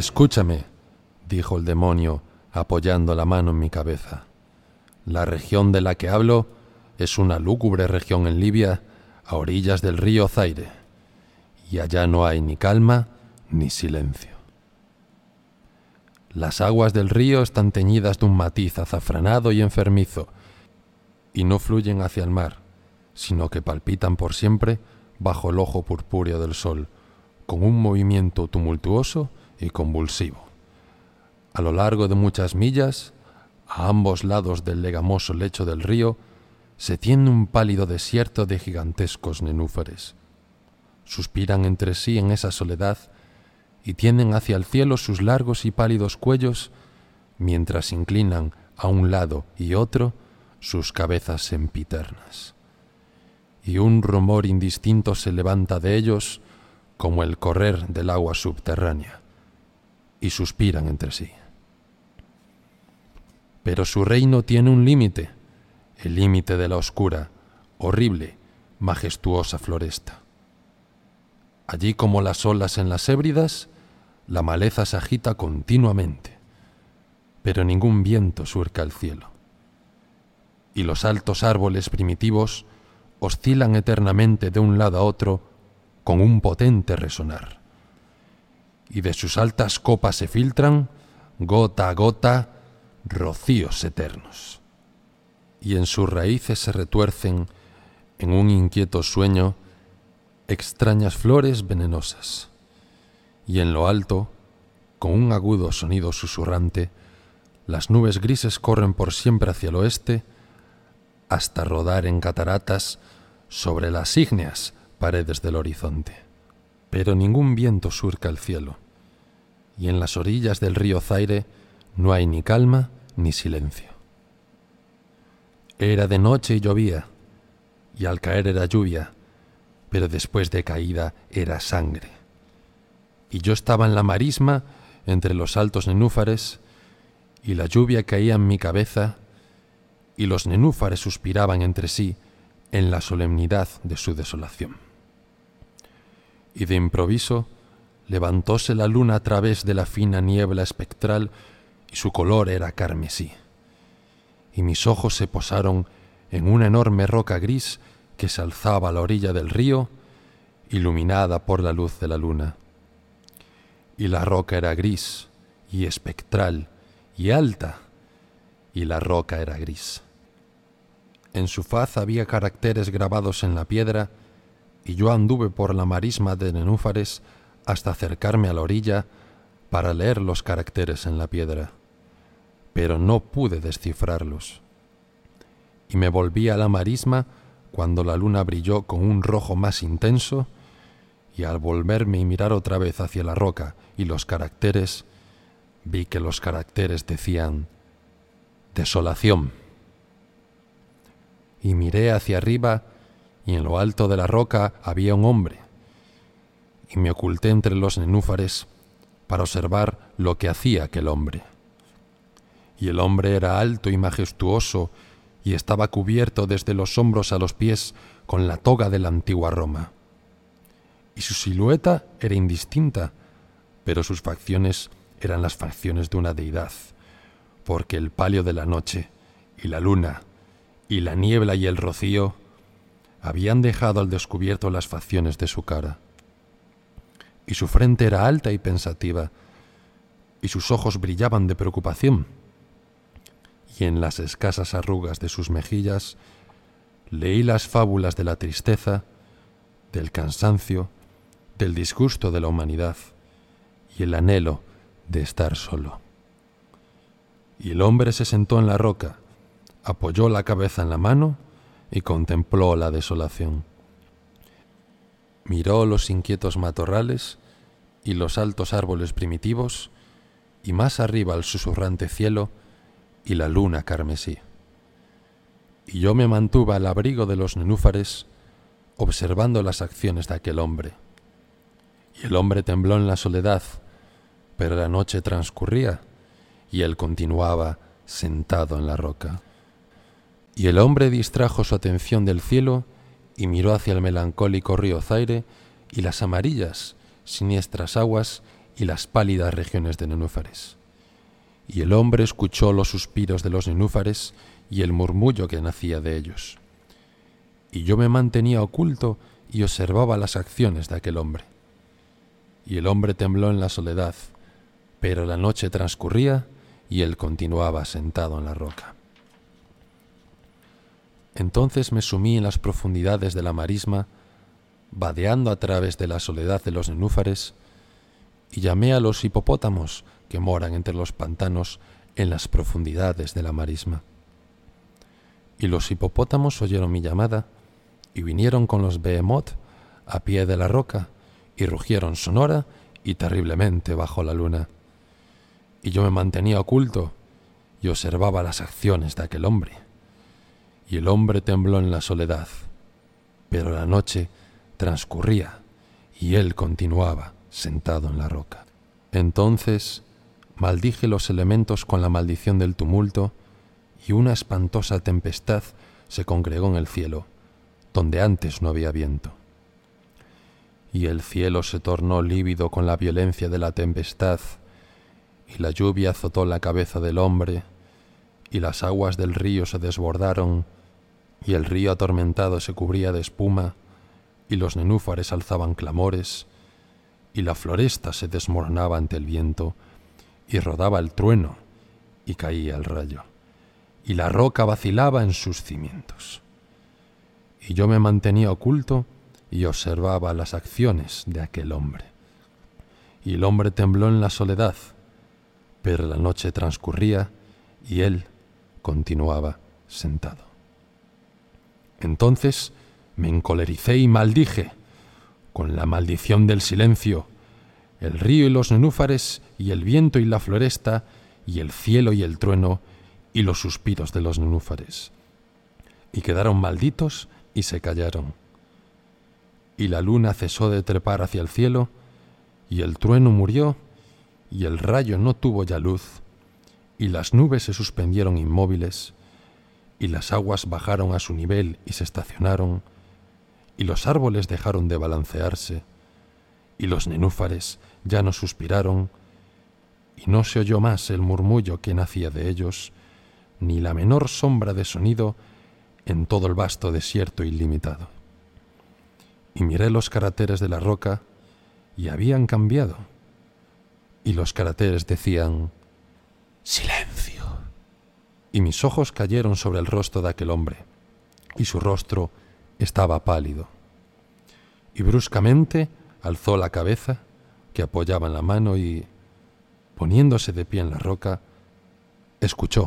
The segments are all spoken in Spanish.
Escúchame, dijo el demonio, apoyando la mano en mi cabeza. La región de la que hablo es una lúgubre región en Libia, a orillas del río Zaire, y allá no hay ni calma ni silencio. Las aguas del río están teñidas de un matiz azafranado y enfermizo, y no fluyen hacia el mar, sino que palpitan por siempre bajo el ojo purpúreo del sol, con un movimiento tumultuoso y convulsivo. A lo largo de muchas millas, a ambos lados del legamoso lecho del río, se tiende un pálido desierto de gigantescos nenúfares. Suspiran entre sí en esa soledad y tienden hacia el cielo sus largos y pálidos cuellos, mientras inclinan a un lado y otro sus cabezas sempiternas. Y un rumor indistinto se levanta de ellos como el correr del agua subterránea, y suspiran entre sí. Pero su reino tiene un límite, el límite de la oscura, horrible, majestuosa floresta. Allí, como las olas en las Hébridas, la maleza se agita continuamente, pero ningún viento surca el cielo. Y los altos árboles primitivos oscilan eternamente de un lado a otro con un potente resonar. Y de sus altas copas se filtran, gota a gota, rocíos eternos. Y en sus raíces se retuercen, en un inquieto sueño, extrañas flores venenosas. Y en lo alto, con un agudo sonido susurrante, las nubes grises corren por siempre hacia el oeste, hasta rodar en cataratas sobre las ígneas paredes del horizonte. Pero ningún viento surca el cielo, y en las orillas del río Zaire no hay ni calma ni silencio. Era de noche y llovía, y al caer era lluvia, pero después de caída era sangre. Y yo estaba en la marisma entre los altos nenúfares, y la lluvia caía en mi cabeza, y los nenúfares suspiraban entre sí en la solemnidad de su desolación. Y de improviso levantóse la luna a través de la fina niebla espectral, y su color era carmesí. Y mis ojos se posaron en una enorme roca gris que se alzaba a la orilla del río, iluminada por la luz de la luna. Y la roca era gris, y espectral, y alta, y la roca era gris. En su faz había caracteres grabados en la piedra, y yo anduve por la marisma de nenúfares hasta acercarme a la orilla para leer los caracteres en la piedra, pero no pude descifrarlos. Y me volví a la marisma cuando la luna brilló con un rojo más intenso, y al volverme y mirar otra vez hacia la roca y los caracteres, vi que los caracteres decían desolación. Y miré hacia arriba, y en lo alto de la roca había un hombre, y me oculté entre los nenúfares para observar lo que hacía aquel hombre. Y el hombre era alto y majestuoso, y estaba cubierto desde los hombros a los pies con la toga de la antigua Roma. Y su silueta era indistinta, pero sus facciones eran las facciones de una deidad, porque el palio de la noche y la luna y la niebla y el rocío habían dejado al descubierto las facciones de su cara. Y su frente era alta y pensativa, y sus ojos brillaban de preocupación, y en las escasas arrugas de sus mejillas leí las fábulas de la tristeza, del cansancio, del disgusto de la humanidad y el anhelo de estar solo. Y el hombre se sentó en la roca, apoyó la cabeza en la mano y contempló la desolación. Miró los inquietos matorrales y los altos árboles primitivos, y más arriba el susurrante cielo y la luna carmesí. Y yo me mantuve al abrigo de los nenúfares, observando las acciones de aquel hombre. Y el hombre tembló en la soledad, pero la noche transcurría, y él continuaba sentado en la roca. Y el hombre distrajo su atención del cielo y miró hacia el melancólico río Zaire y las amarillas, siniestras aguas y las pálidas regiones de nenúfares. Y el hombre escuchó los suspiros de los nenúfares y el murmullo que nacía de ellos. Y yo me mantenía oculto y observaba las acciones de aquel hombre. Y el hombre tembló en la soledad, pero la noche transcurría y él continuaba sentado en la roca. Entonces me sumí en las profundidades de la marisma, vadeando a través de la soledad de los nenúfares, y llamé a los hipopótamos que moran entre los pantanos en las profundidades de la marisma. Y los hipopótamos oyeron mi llamada, y vinieron con los behemoth a pie de la roca, y rugieron sonora y terriblemente bajo la luna. Y yo me mantenía oculto y observaba las acciones de aquel hombre. Y el hombre tembló en la soledad, pero la noche transcurría y él continuaba sentado en la roca. Entonces maldije los elementos con la maldición del tumulto, y una espantosa tempestad se congregó en el cielo, donde antes no había viento. Y el cielo se tornó lívido con la violencia de la tempestad, y la lluvia azotó la cabeza del hombre, y las aguas del río se desbordaron, y el río atormentado se cubría de espuma, y los nenúfares alzaban clamores, y la floresta se desmoronaba ante el viento, y rodaba el trueno, y caía el rayo, y la roca vacilaba en sus cimientos. Y yo me mantenía oculto y observaba las acciones de aquel hombre. Y el hombre tembló en la soledad, pero la noche transcurría y él continuaba sentado. Entonces me encolericé y maldije, con la maldición del silencio, el río y los nenúfares, y el viento y la floresta, y el cielo y el trueno, y los suspiros de los nenúfares. Y quedaron malditos y se callaron. Y la luna cesó de trepar hacia el cielo, y el trueno murió, y el rayo no tuvo ya luz, y las nubes se suspendieron inmóviles, y las aguas bajaron a su nivel y se estacionaron, y los árboles dejaron de balancearse, y los nenúfares ya no suspiraron, y no se oyó más el murmullo que nacía de ellos, ni la menor sombra de sonido en todo el vasto desierto ilimitado. Y miré los caracteres de la roca, y habían cambiado, y los caracteres decían: «Silencio». Y mis ojos cayeron sobre el rostro de aquel hombre, y su rostro estaba pálido. Y bruscamente alzó la cabeza, que apoyaba en la mano, y, poniéndose de pie en la roca, escuchó.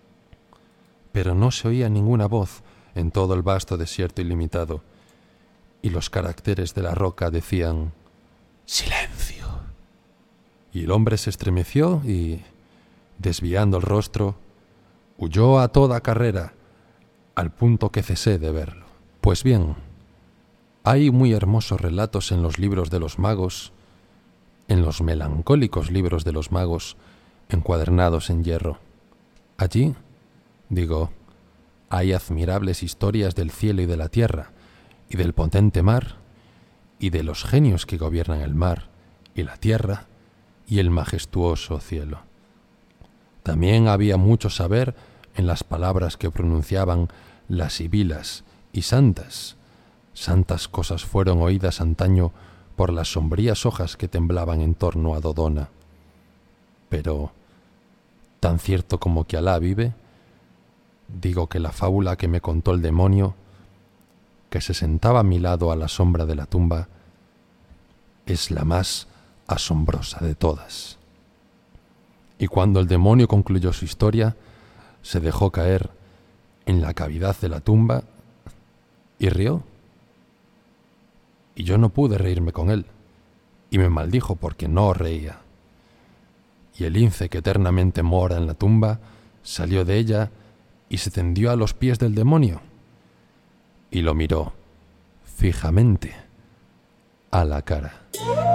Pero no se oía ninguna voz en todo el vasto desierto ilimitado, y los caracteres de la roca decían: «Silencio». Y el hombre se estremeció y, desviando el rostro, huyó a toda carrera, al punto que cesé de verlo. Pues bien, hay muy hermosos relatos en los libros de los magos, en los melancólicos libros de los magos, encuadernados en hierro. Allí, digo, hay admirables historias del cielo y de la tierra, y del potente mar, y de los genios que gobiernan el mar y la tierra y el majestuoso cielo. También había mucho saber en las palabras que pronunciaban las sibilas y santas. Santas cosas fueron oídas antaño por las sombrías hojas que temblaban en torno a Dodona. Pero, tan cierto como que Alá vive, digo que la fábula que me contó el demonio, que se sentaba a mi lado a la sombra de la tumba, es la más asombrosa de todas. Y cuando el demonio concluyó su historia, se dejó caer en la cavidad de la tumba y rió. Y yo no pude reírme con él, y me maldijo porque no reía. Y el lince que eternamente mora en la tumba salió de ella y se tendió a los pies del demonio, y lo miró fijamente a la cara.